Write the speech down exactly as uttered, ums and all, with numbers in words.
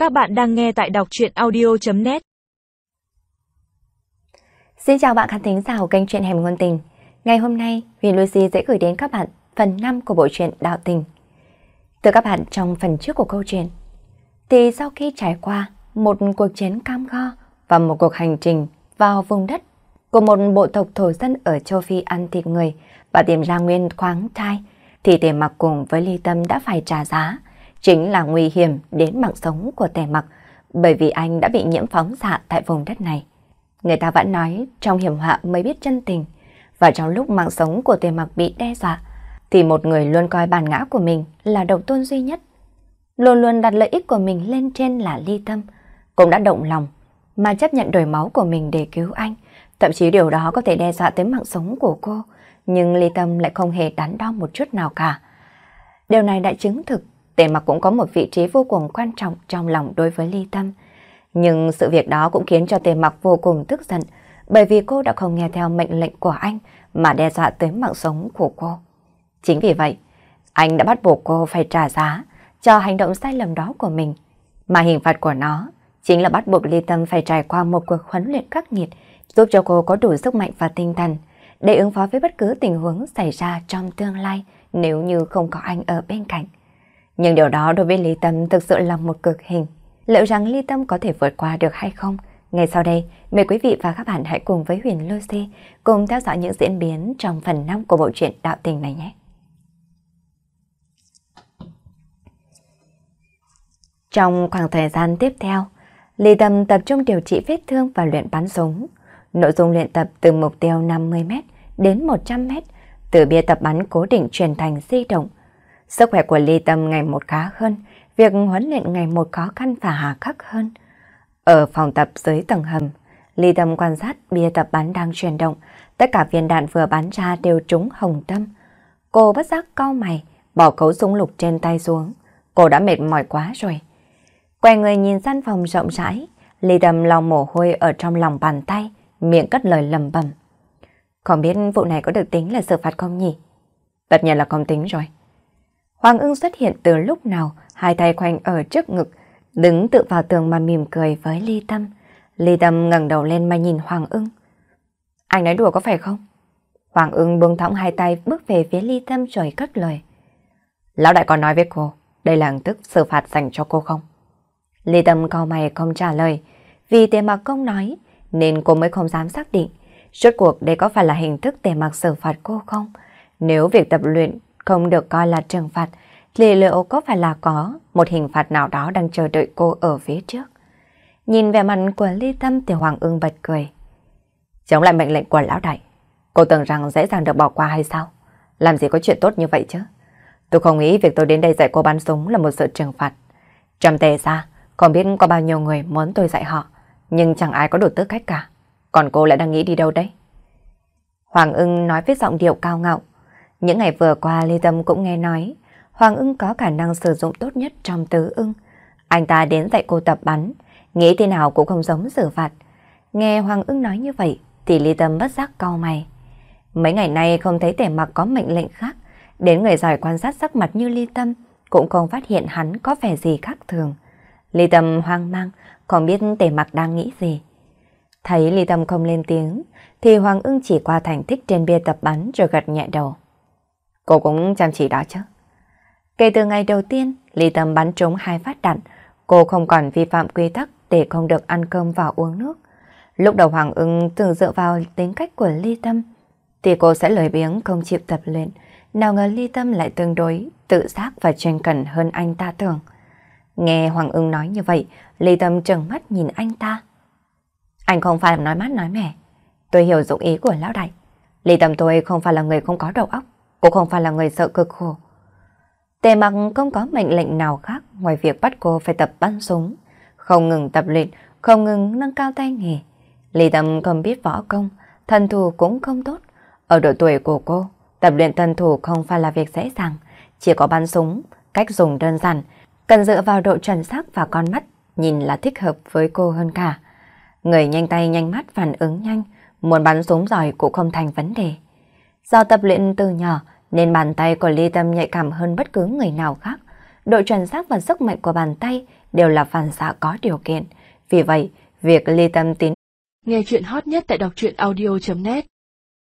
Các bạn đang nghe tại đọc truyện audio chấm net. Xin chào bạn khán thính giả của kênh truyện Hẻm Ngôn Tình. Ngày hôm nay, Huyền Lucy sẽ gửi đến các bạn phần năm của bộ truyện Đạo Tình. Từ các bạn trong phần trước của câu chuyện, thì sau khi trải qua một cuộc chiến cam go và một cuộc hành trình vào vùng đất của một bộ tộc thổ dân ở châu Phi ăn thịt người và tìm ra nguyên khoáng thai, thì Tề Mặc cùng với Ly Tâm đã phải trả giá, chính là nguy hiểm đến mạng sống của Tề Mặc, bởi vì anh đã bị nhiễm phóng xạ tại vùng đất này. Người ta vẫn nói trong hiểm họa mới biết chân tình, và trong lúc mạng sống của Tề Mặc bị đe dọa, thì một người luôn coi bản ngã của mình là độc tôn duy nhất, luôn luôn đặt lợi ích của mình lên trên là Ly Tâm, cũng đã động lòng mà chấp nhận đổi máu của mình để cứu anh. Thậm chí điều đó có thể đe dọa tới mạng sống của cô, nhưng Ly Tâm lại không hề đắn đo một chút nào cả. Điều này đã chứng thực Tề Mặc cũng có một vị trí vô cùng quan trọng trong lòng đối với Ly Tâm. Nhưng sự việc đó cũng khiến cho Tề Mặc vô cùng tức giận, bởi vì cô đã không nghe theo mệnh lệnh của anh mà đe dọa tới mạng sống của cô. Chính vì vậy, anh đã bắt buộc cô phải trả giá cho hành động sai lầm đó của mình. Mà hình phạt của nó chính là bắt buộc Ly Tâm phải trải qua một cuộc huấn luyện khắc nghiệt, giúp cho cô có đủ sức mạnh và tinh thần để ứng phó với bất cứ tình huống xảy ra trong tương lai nếu như không có anh ở bên cạnh. Nhưng điều đó đối với Ly Tâm thực sự là một cực hình. Liệu rằng Ly Tâm có thể vượt qua được hay không? Ngay sau đây, mời quý vị và các bạn hãy cùng với Huyền Lucy cùng theo dõi những diễn biến trong phần năm của bộ truyện Đạo Tình này nhé. Trong khoảng thời gian tiếp theo, Ly Tâm tập trung điều trị vết thương và luyện bắn súng. Nội dung luyện tập từ mục tiêu năm mươi mét đến một trăm mét, từ bia tập bắn cố định chuyển thành di động. Sức khỏe của Ly Tâm ngày một khá hơn, việc huấn luyện ngày một khó khăn và hà khắc hơn. Ở phòng tập dưới tầng hầm, Ly Tâm quan sát bia tập bắn đang chuyển động, tất cả viên đạn vừa bắn ra đều trúng hồng tâm. Cô bất giác cau mày, bỏ cấu súng lục trên tay xuống. Cô đã mệt mỏi quá rồi. Quay người nhìn gian phòng rộng rãi, Ly Tâm lau mồ hôi ở trong lòng bàn tay, miệng cất lời lẩm bẩm. Không biết vụ này có được tính là xử phạt không nhỉ? Tất nhiên là không tính rồi. Hoàng Ưng xuất hiện từ lúc nào, hai tay khoanh ở trước ngực, đứng tựa vào tường mà mỉm cười với Ly Tâm. Ly Tâm ngẩng đầu lên mà nhìn Hoàng Ưng. Anh nói đùa có phải không? Hoàng Ưng buông thõng hai tay bước về phía Ly Tâm rồi cất lời. Lão đại có nói với cô, đây là hình thức xử phạt dành cho cô không? Ly Tâm cau mày không trả lời, vì Tề Mặc không nói nên cô mới không dám xác định rốt cuộc đây có phải là hình thức Tề Mặc xử phạt cô không. Nếu việc tập luyện không được coi là trừng phạt, thì liệu có phải là có một hình phạt nào đó đang chờ đợi cô ở phía trước? Nhìn vẻ mặt của Ly Tâm thì Hoàng Ưng bật cười. Chống lại mệnh lệnh của lão đại, cô tưởng rằng dễ dàng được bỏ qua hay sao? Làm gì có chuyện tốt như vậy chứ? Tôi không nghĩ việc tôi đến đây dạy cô bắn súng là một sự trừng phạt. Trong Tề gia, không biết có bao nhiêu người muốn tôi dạy họ, nhưng chẳng ai có đủ tư cách cả. Còn cô lại đang nghĩ đi đâu đấy? Hoàng Ưng nói với giọng điệu cao ngạo. Những ngày vừa qua Ly Tâm cũng nghe nói Hoàng Ưng có khả năng sử dụng tốt nhất trong tứ ưng. Anh ta đến dạy cô tập bắn, nghĩ thế nào cũng không giống xử phạt. Nghe Hoàng Ưng nói như vậy thì Ly Tâm bất giác cau mày. Mấy ngày nay không thấy Tề Mặc có mệnh lệnh khác, đến người giỏi quan sát sắc mặt như Ly Tâm cũng không phát hiện hắn có vẻ gì khác thường. Ly Tâm hoang mang, không biết Tề Mặc đang nghĩ gì. Thấy Ly Tâm không lên tiếng thì Hoàng Ưng chỉ qua thành tích trên bia tập bắn rồi gật nhẹ đầu. Cô cũng chăm chỉ đó chứ. Kể từ ngày đầu tiên Ly Tâm bắn trúng hai phát đạn, cô không còn vi phạm quy tắc để không được ăn cơm và uống nước. Lúc đầu Hoàng Ưng từng dựa vào tính cách của Ly Tâm thì cô sẽ lười biếng không chịu tập luyện. Nào ngờ Ly Tâm lại tương đối tự giác và chuyên cần hơn anh ta tưởng. Nghe Hoàng Ưng nói như vậy, Ly Tâm trừng mắt nhìn anh ta. Anh không phải nói mát nói mẻ. Tôi hiểu dụng ý của lão đại. Ly Tâm tôi không phải là người không có đầu óc, cũng không phải là người sợ cực khổ. Tề Mặc không có mệnh lệnh nào khác ngoài việc bắt cô phải tập bắn súng, không ngừng tập luyện, không ngừng nâng cao tay nghề. Ly Tâm không biết võ công, thân thủ cũng không tốt. Ở độ tuổi của cô, tập luyện thân thủ không phải là việc dễ dàng, chỉ có bắn súng, cách dùng đơn giản, cần dựa vào độ chuẩn xác và con mắt, nhìn là thích hợp với cô hơn cả. Người nhanh tay nhanh mắt phản ứng nhanh, muốn bắn súng giỏi cũng không thành vấn đề. Do tập luyện từ nhỏ nên bàn tay của Ly Tâm nhạy cảm hơn bất cứ người nào khác. Độ chuẩn xác và sức mạnh của bàn tay đều là phản xạ có điều kiện. Vì vậy, việc Ly Tâm tín nghe chuyện hot nhất tại đọc truyện audio chấm net